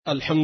الحمد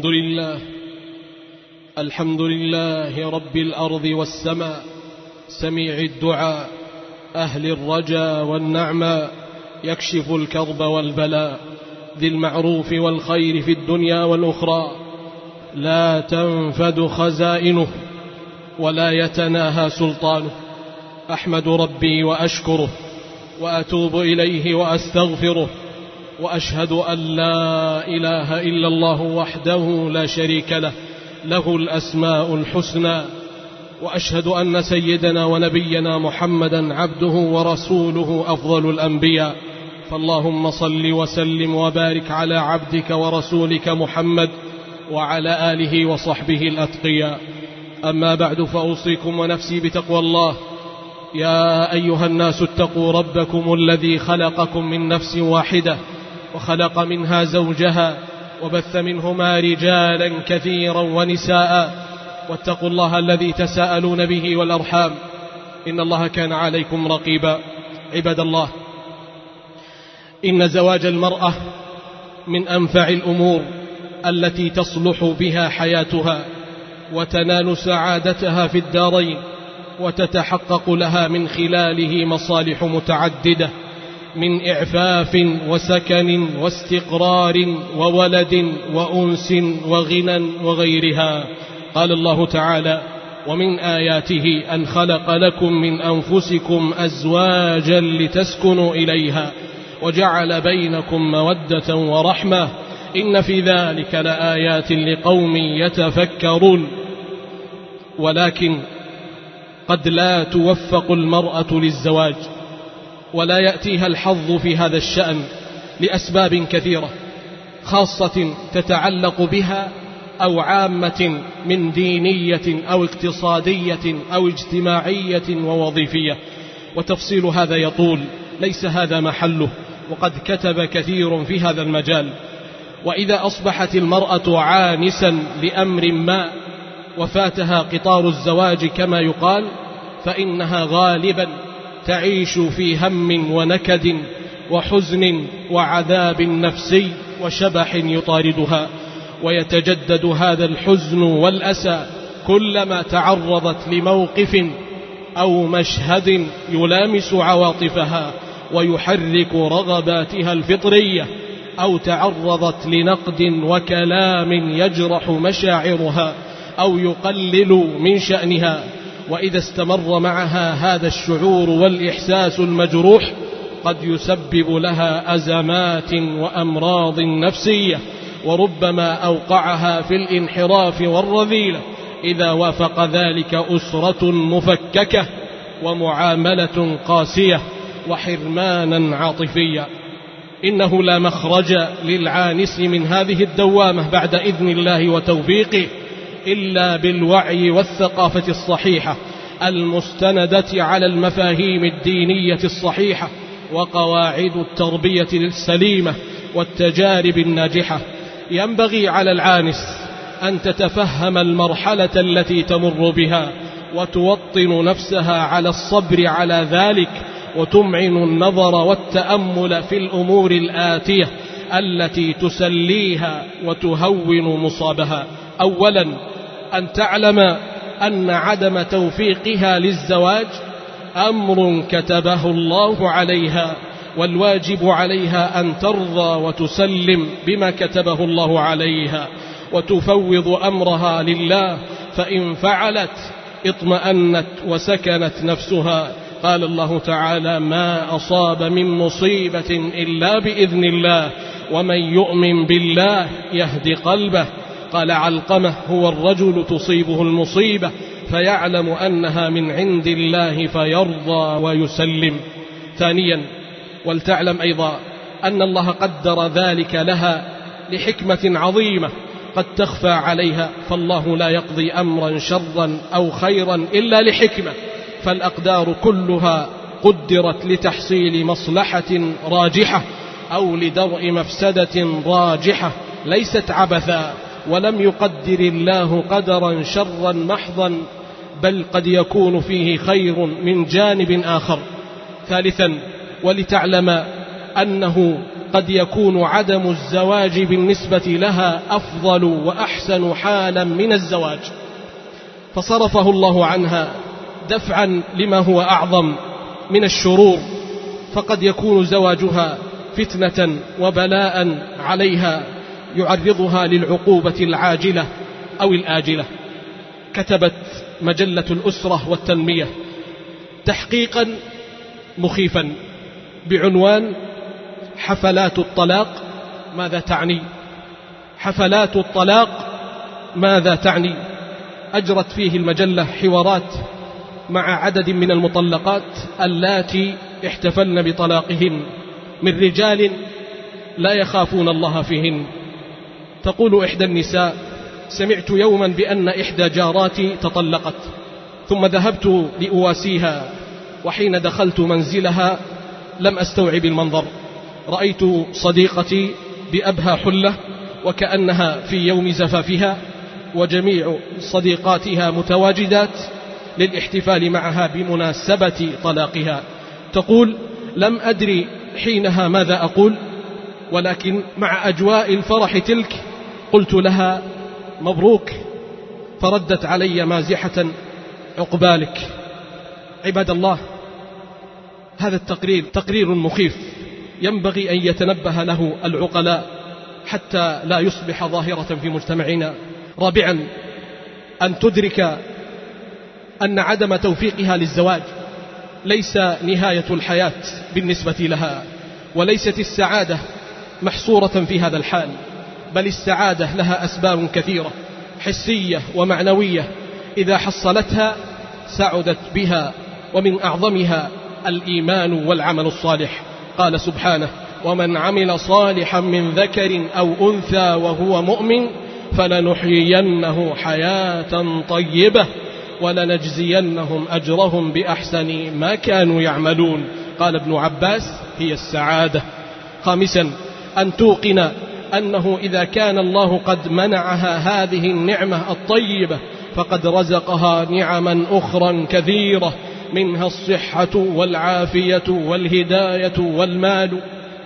لله رب الأرض والسماء، سميع الدعاء، أهل الرجا والنعماء، يكشف الكرب والبلاء، ذي المعروف والخير في الدنيا والأخرى، لا تنفد خزائنه ولا يتناهى سلطانه. أحمد ربي وأشكره وأتوب إليه وأستغفره، وأشهد أن لا إله إلا الله وحده لا شريك له، له الأسماء الحسنى. وأشهد أن سيدنا ونبينا محمدا عبده ورسوله أفضل الأنبياء. فاللهم صل وسلم وبارك على عبدك ورسولك محمد وعلى آله وصحبه الأتقياء. أما بعد، فأوصيكم ونفسي بتقوى الله. يا أيها الناس اتقوا ربكم الذي خلقكم من نفس واحدة وخلق منها زوجها وبث منهما رجالا كثيرا ونساء، واتقوا الله الذي تساءلون به والأرحام، إن الله كان عليكم رقيبا. عباد الله، إن زواج المرأة من أنفع الأمور التي تصلح بها حياتها وتنال سعادتها في الدارين، وتتحقق لها من خلاله مصالح متعددة، من إعفاف وسكن واستقرار وولد وأنس وغنى وغيرها. قال الله تعالى: ومن آياته أن خلق لكم من أنفسكم أزواجا لتسكنوا إليها وجعل بينكم مودة ورحمة إن في ذلك لآيات لقوم يتفكرون. ولكن قد لا توفق المرأة للزواج ولا يأتيها الحظ في هذا الشأن لأسباب كثيرة، خاصة تتعلق بها أو عامة من دينية أو اقتصادية أو اجتماعية ووظيفية، وتفصيل هذا يطول، ليس هذا محله، وقد كتب كثير في هذا المجال. وإذا أصبحت المرأة عانسا لأمر ما وفاتها قطار الزواج كما يقال، فإنها غالبا تعيش في هم ونكد وحزن وعذاب نفسي وشبح يطاردها، ويتجدد هذا الحزن والأسى كلما تعرضت لموقف أو مشهد يلامس عواطفها ويحرك رغباتها الفطرية، أو تعرضت لنقد وكلام يجرح مشاعرها أو يقلل من شأنها. وإذا استمر معها هذا الشعور والإحساس المجروح قد يسبب لها أزمات وأمراض نفسية، وربما أوقعها في الانحراف والرذيلة إذا وافق ذلك أسرة مفككة ومعاملة قاسية وحرمانا عاطفيا. إنه لا مخرج للعانس من هذه الدوامة بعد إذن الله وتوفيقه إلا بالوعي والثقافة الصحيحة المستندة على المفاهيم الدينية الصحيحة وقواعد التربية السليمة والتجارب الناجحة. ينبغي على العانس أن تتفهم المرحلة التي تمر بها وتوطن نفسها على الصبر على ذلك، وتمعن النظر والتأمل في الأمور الآتية التي تسليها وتهون مصابها. أولا، أن تعلم أن عدم توفيقها للزواج أمر كتبه الله عليها، والواجب عليها أن ترضى وتسلم بما كتبه الله عليها وتفوض أمرها لله، فإن فعلت اطمأنت وسكنت نفسها. قال الله تعالى: ما أصاب من مصيبة إلا بإذن الله ومن يؤمن بالله يهدي قلبه. قال علقمة: هو الرجل تصيبه المصيبة فيعلم أنها من عند الله فيرضى ويسلم. ثانيا، ولتعلم أيضا أن الله قدر ذلك لها لحكمة عظيمة قد تخفى عليها، فالله لا يقضي أمرا شرا أو خيرا إلا لحكمة، فالأقدار كلها قدرت لتحصيل مصلحة راجحة أو لدرء مفسدة راجحة، ليست عبثا، ولم يقدر الله قدرا شرا محضا، بل قد يكون فيه خير من جانب آخر. ثالثا، ولتعلم أنه قد يكون عدم الزواج بالنسبة لها أفضل وأحسن حالا من الزواج، فصرفه الله عنها دفعا لما هو أعظم من الشرور، فقد يكون زواجها فتنة وبلاء عليها يعرضها للعقوبة العاجلة أو الآجلة. كتبت مجلة الأسرة والتنمية تحقيقا مخيفا بعنوان حفلات الطلاق ماذا تعني؟ حفلات الطلاق ماذا تعني؟ أجرت فيه المجلة حوارات مع عدد من المطلقات اللاتي احتفلن بطلاقهن من رجال لا يخافون الله فيهن. تقول إحدى النساء: سمعت يوما بأن إحدى جاراتي تطلقت، ثم ذهبت لأواسيها، وحين دخلت منزلها لم أستوعب المنظر. رأيت صديقتي بأبهى حلة وكأنها في يوم زفافها، وجميع صديقاتها متواجدات للاحتفال معها بمناسبة طلاقها. تقول: لم أدري حينها ماذا أقول، ولكن مع أجواء الفرح تلك قلت لها: مبروك. فردت علي مازحة: عقبالك. عباد الله، هذا التقرير تقرير مخيف ينبغي أن يتنبه له العقلاء حتى لا يصبح ظاهرة في مجتمعنا. رابعا، أن تدرك أن عدم توفيقها للزواج ليس نهاية الحياة بالنسبة لها، وليست السعادة محصورة في هذا الحال، بل السعادة لها أسباب كثيرة حسية ومعنوية، إذا حصلتها سعدت بها، ومن أعظمها الإيمان والعمل الصالح. قال سبحانه: ومن عمل صالحا من ذكر أو أنثى وهو مؤمن فلنحيينه حياة طيبة ولنجزينهم أجرهم بأحسن ما كانوا يعملون. قال ابن عباس: هي السعادة. خامسا، أن توقن أنه إذا كان الله قد منعها هذه النعمة الطيبة فقد رزقها نعما أخرى كثيرة، منها الصحة والعافية والهداية والمال،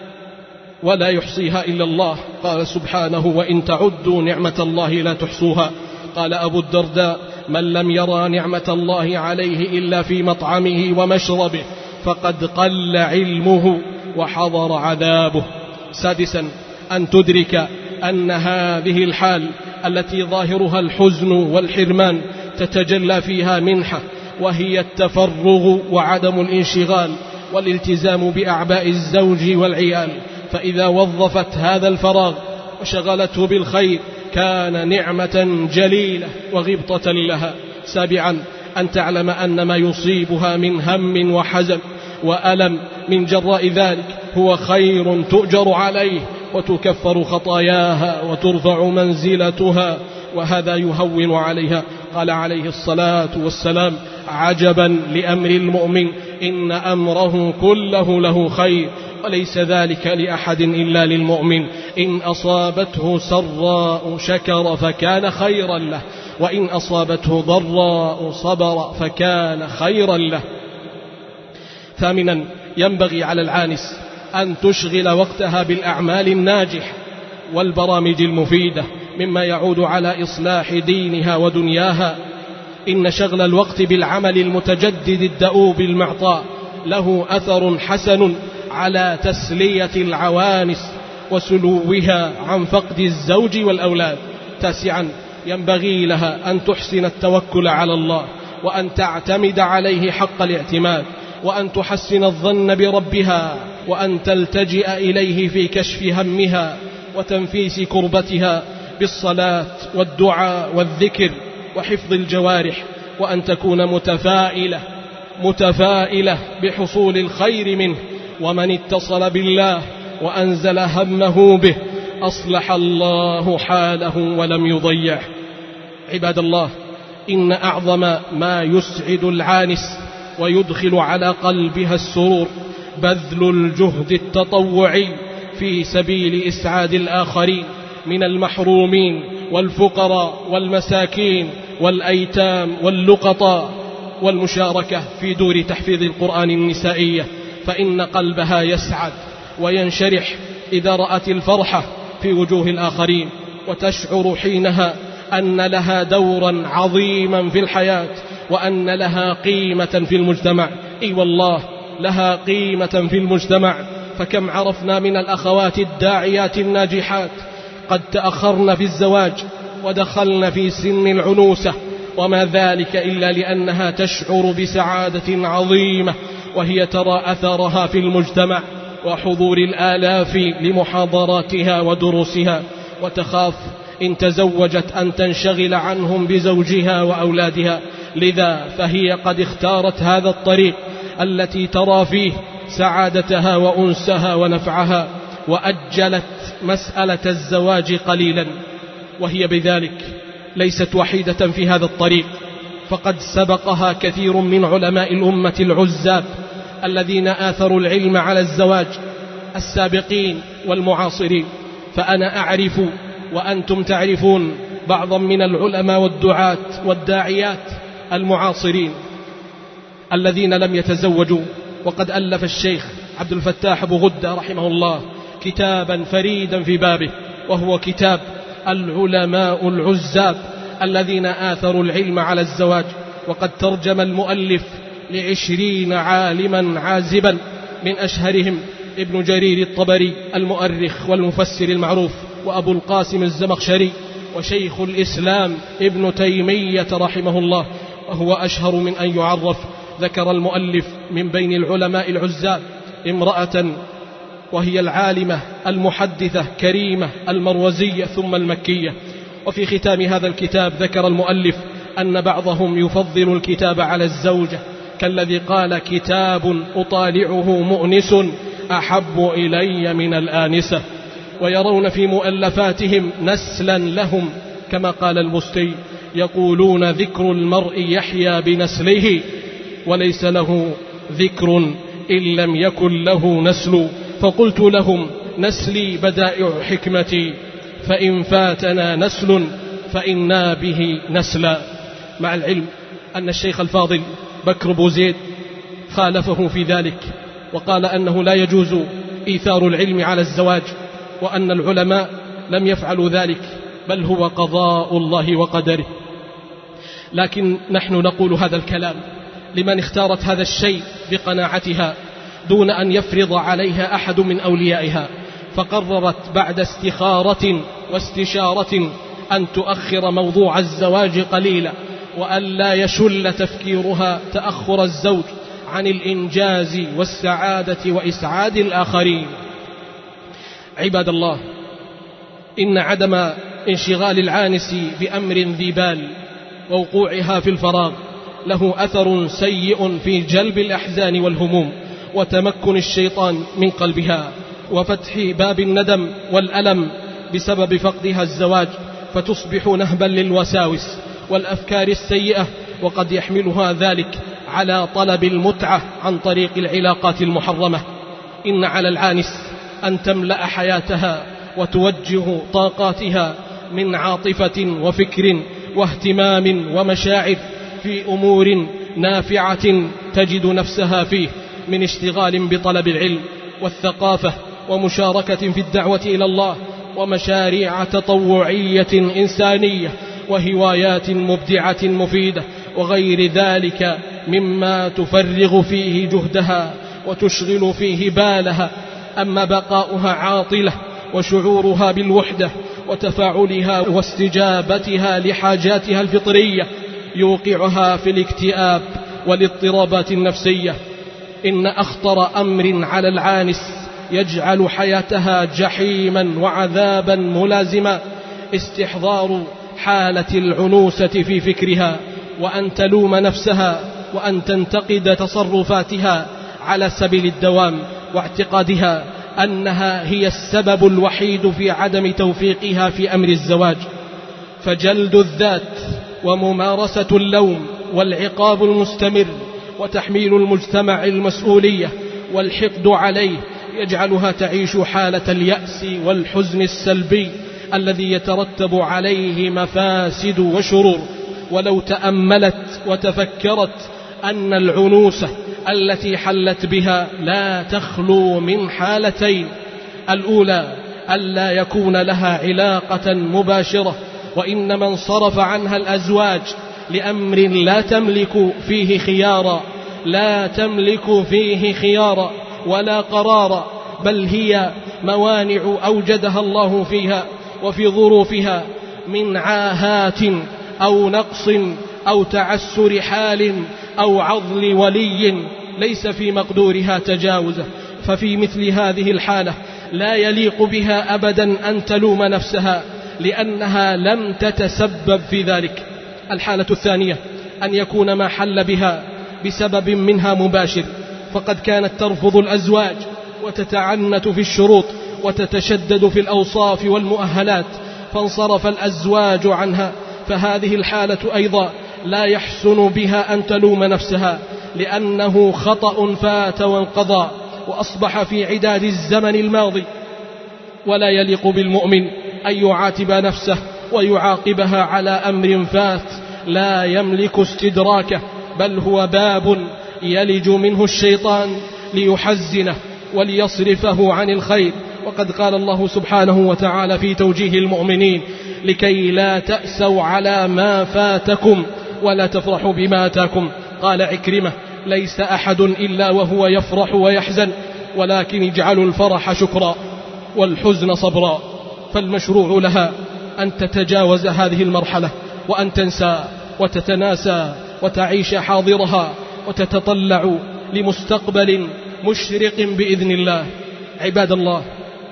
ولا يحصيها إلا الله. قال سبحانه: وإن تعدوا نعمة الله لا تحصوها. قال أبو الدرداء: من لم يرى نعمة الله عليه إلا في مطعمه ومشربه فقد قل علمه وحضر عذابه. سادسا، أن تدرك أن هذه الحال التي ظاهرها الحزن والحرمان تتجلى فيها منحة، وهي التفرغ وعدم الانشغال والالتزام بأعباء الزوج والعيال، فإذا وظفت هذا الفراغ وشغلته بالخير كان نعمة جليلة وغبطة لها. سابعا، أن تعلم أن ما يصيبها من هم وحزن وألم من جراء ذلك هو خير تؤجر عليه وتكفر خطاياها وترفع منزلتها، وهذا يهون عليها. قال عليه الصلاة والسلام: عجبا لأمر المؤمن إن أمره كله له خير وليس ذلك لأحد إلا للمؤمن، إن أصابته سراء شكر فكان خيرا له، وإن أصابته ضراء صبر فكان خيرا له. ثامنا، ينبغي على العانس أن تشغل وقتها بالأعمال الناجحة والبرامج المفيدة مما يعود على إصلاح دينها ودنياها. إن شغل الوقت بالعمل المتجدد الدؤوب المعطاء له أثر حسن على تسلية العوانس وسلوها عن فقد الزوج والأولاد. تاسعا، ينبغي لها أن تحسن التوكل على الله، وأن تعتمد عليه حق الاعتماد، وأن تحسن الظن بربها، وأن تلتجئ إليه في كشف همها وتنفيس كربتها بالصلاة والدعاء والذكر وحفظ الجوارح، وأن تكون متفائلة بحصول الخير منه. ومن اتصل بالله وأنزل همه به أصلح الله حاله ولم يضيعه. عباد الله، إن أعظم ما يسعد العانس ويدخل على قلبها السرور بذل الجهد التطوعي في سبيل إسعاد الآخرين من المحرومين والفقراء والمساكين والأيتام واللقطاء، والمشاركة في دور تحفيظ القرآن النسائية، فإن قلبها يسعد وينشرح إذا رأت الفرحة في وجوه الآخرين، وتشعر حينها أن لها دورا عظيما في الحياة، وأن لها قيمة في المجتمع. أي والله لها قيمة في المجتمع. فكم عرفنا من الأخوات الداعيات الناجحات قد تأخرن في الزواج ودخلن في سن العنوسة، وما ذلك إلا لأنها تشعر بسعادة عظيمة، وهي ترى أثرها في المجتمع وحضور الآلاف لمحاضراتها ودروسها، وتخاف إن تزوجت أن تنشغل عنهم بزوجها وأولادها. لذا فهي قد اختارت هذا الطريق التي ترى فيه سعادتها وأنسها ونفعها، وأجلت مسألة الزواج قليلا. وهي بذلك ليست وحيدة في هذا الطريق، فقد سبقها كثير من علماء الأمة العزاب الذين آثروا العلم على الزواج، السابقين والمعاصرين. فأنا أعرف وأنتم تعرفون بعضا من العلماء والدعاة والداعيات المعاصرين الذين لم يتزوجوا. وقد ألف الشيخ عبد الفتاح أبو غدة رحمه الله كتابا فريدا في بابه، وهو كتاب العلماء العزاب الذين آثروا العلم على الزواج. وقد ترجم المؤلف ل20 عالما عازبا، من أشهرهم ابن جرير الطبري المؤرخ والمفسر المعروف، وأبو القاسم الزمخشري، وشيخ الإسلام ابن تيمية رحمه الله، وهو أشهر من أن يعرف. ذكر المؤلف من بين العلماء العزاب امرأة، وهي العالمة المحدثة كريمة المروزية ثم المكية. وفي ختام هذا الكتاب ذكر المؤلف أن بعضهم يفضل الكتاب على الزوجة، كالذي قال: كتاب أطالعه مؤنس أحب إلي من الآنسة. ويرون في مؤلفاتهم نسلا لهم، كما قال البستي: يقولون ذكر المرء يحيى بنسله، وليس له ذكر إن لم يكن له نسل. فقلت لهم: نسلي بدائع حكمتي، فإن فاتنا نسل فإنا به نسلا. مع العلم أن الشيخ الفاضل بكر بو زيد خالفه في ذلك، وقال أنه لا يجوز إيثار العلم على الزواج، وأن العلماء لم يفعلوا ذلك، بل هو قضاء الله وقدره. لكن نحن نقول هذا الكلام لمن اختارت هذا الشيء بقناعتها دون أن يفرض عليها أحد من أوليائها، فقررت بعد استخارة واستشارة أن تؤخر موضوع الزواج قليلا، وأن لا يشل تفكيرها تأخر الزوج عن الإنجاز والسعادة وإسعاد الآخرين. عباد الله، إن عدم انشغال العانس بأمر ذي بال ووقوعها في الفراغ له أثر سيء في جلب الأحزان والهموم، وتمكن الشيطان من قلبها، وفتح باب الندم والألم بسبب فقدها الزواج، فتصبح نهبا للوساوس والأفكار السيئة، وقد يحملها ذلك على طلب المتعة عن طريق العلاقات المحرمة. إن على العانس أن تملأ حياتها وتوجه طاقاتها من عاطفة وفكر واهتمام ومشاعر في أمور نافعة تجد نفسها فيه، من اشتغال بطلب العلم والثقافة، ومشاركة في الدعوة إلى الله، ومشاريع تطوعية إنسانية، وهوايات مبدعة مفيدة، وغير ذلك مما تفرغ فيه جهدها وتشغل فيه بالها. أما بقاؤها عاطلة وشعورها بالوحدة وتفاعلها واستجابتها لحاجاتها الفطرية يوقعها في الاكتئاب والاضطرابات النفسية. إن أخطر أمر على العانس يجعل حياتها جحيما وعذابا ملازما استحضار حالة العنوسة في فكرها، وأن تلوم نفسها، وأن تنتقد تصرفاتها على سبيل الدوام، واعتقادها أنها هي السبب الوحيد في عدم توفيقها في أمر الزواج. فجلد الذات وممارسة اللوم والعقاب المستمر وتحميل المجتمع المسؤولية والحقد عليه يجعلها تعيش حالة اليأس والحزن السلبي الذي يترتب عليه مفاسد وشرور. ولو تأملت وتفكرت أن العنوسة التي حلت بها لا تخلو من حالتين: الأولى ألا يكون لها علاقة مباشرة، وإنما انصرف عنها الأزواج لأمر لا تملك فيه خيارا ولا قرارا، بل هي موانع أوجدها الله فيها وفي ظروفها من عاهات أو نقص أو تعسر حال أو عضل ولي ليس في مقدورها تجاوزه. ففي مثل هذه الحالة لا يليق بها أبدا أن تلوم نفسها لأنها لم تتسبب في ذلك. الحالة الثانية أن يكون ما حل بها بسبب منها مباشر، فقد كانت ترفض الأزواج وتتعنت في الشروط وتتشدد في الأوصاف والمؤهلات فانصرف الأزواج عنها، فهذه الحالة أيضا لا يحسن بها أن تلوم نفسها لأنه خطأ فات وانقضى وأصبح في عداد الزمن الماضي. ولا يليق بالمؤمن أن يعاتب نفسه ويعاقبها على أمر فات لا يملك استدراكه، بل هو باب يلج منه الشيطان ليحزنه وليصرفه عن الخير. وقد قال الله سبحانه وتعالى في توجيه المؤمنين: لكي لا تأسوا على ما فاتكم ولا تفرحوا بما آتاكم. قال عكرمة: ليس أحد إلا وهو يفرح ويحزن، ولكن اجعلوا الفرح شكرا والحزن صبرا. فالمشروع لها أن تتجاوز هذه المرحلة وأن تنسى وتتناسى وتعيش حاضرها وتتطلع لمستقبل مشرق بإذن الله. عباد الله،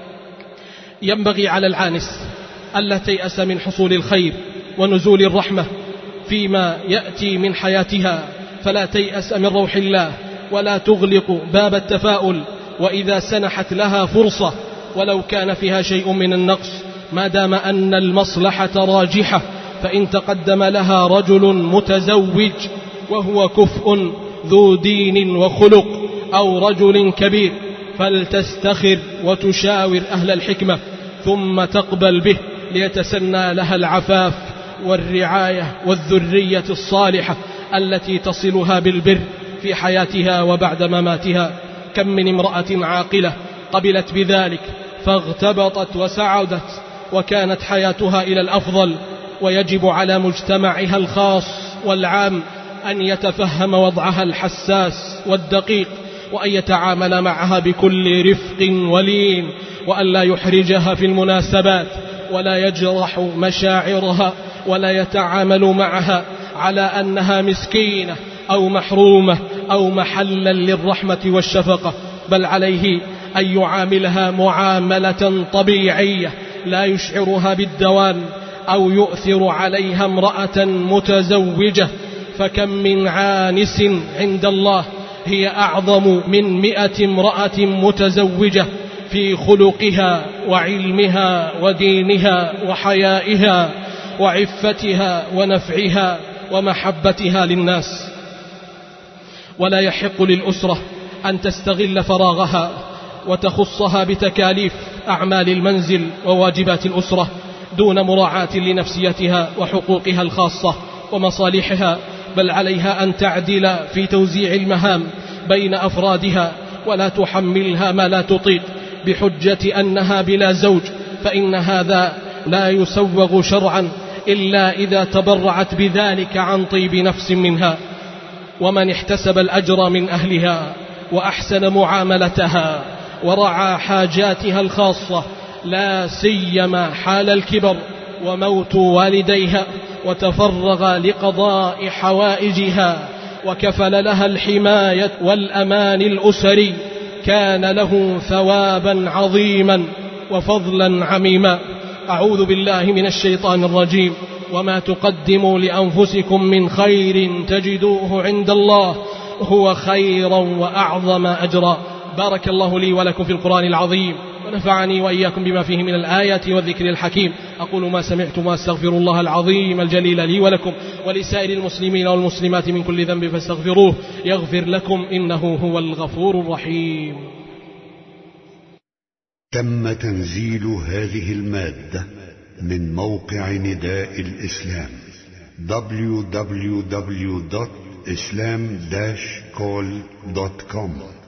ينبغي على العانس ألا تيأس من حصول الخير ونزول الرحمة فيما يأتي من حياتها، فلا تيأس من روح الله ولا تغلق باب التفاؤل، وإذا سنحت لها فرصة ولو كان فيها شيء من النقص ما دام أن المصلحة راجحة، فإن تقدم لها رجل متزوج وهو كفء ذو دين وخلق أو رجل كبير فلتستخر وتشاور أهل الحكمة ثم تقبل به ليتسنى لها العفاف والرعاية والذرية الصالحة التي تصلها بالبر في حياتها وبعد مماتها. كم من امرأة عاقلة قبلت بذلك فاغتبطت وسعدت وكانت حياتها إلى الأفضل. ويجب على مجتمعها الخاص والعام أن يتفهم وضعها الحساس والدقيق، وأن يتعامل معها بكل رفق ولين، وأن لا يحرجها في المناسبات ولا يجرح مشاعرها، ولا يتعامل معها على أنها مسكينة أو محرومة أو محلا للرحمة والشفقة، بل عليه أن يعاملها معاملة طبيعية لا يشعرها بالدوام أو يؤثر عليها امرأة متزوجة. فكم من عانس عند الله هي أعظم من 100 امرأة متزوجة في خلقها وعلمها ودينها وحيائها وعفتها ونفعها ومحبتها للناس. ولا يحق للأسرة أن تستغل فراغها وتخصها بتكاليف أعمال المنزل وواجبات الأسرة دون مراعاة لنفسيتها وحقوقها الخاصة ومصالحها، بل عليها أن تعدل في توزيع المهام بين أفرادها ولا تحملها ما لا تطيق بحجة أنها بلا زوج، فإن هذا لا يسوغ شرعا إلا إذا تبرعت بذلك عن طيب نفس منها. ومن احتسب الأجر من أهلها وأحسن معاملتها ورعى حاجاتها الخاصة لا سيما حال الكبر وموت والديها، وتفرغ لقضاء حوائجها وكفل لها الحماية والأمان الأسري، كان له ثوابا عظيما وفضلا عميما. أعوذ بالله من الشيطان الرجيم. وما تقدموا لأنفسكم من خير تجدوه عند الله هو خيرا وأعظم أجرا. بارك الله لي ولكم في القرآن العظيم، ونفعني وإياكم بما فيه من الآيات والذكر الحكيم. أقول ما سمعتم وأستغفر الله العظيم الجليل لي ولكم ولسائر المسلمين والمسلمات من كل ذنب فاستغفروه يغفر لكم إنه هو الغفور الرحيم. تم تنزيل هذه المادة من موقع نداء الإسلام www.islam-call.com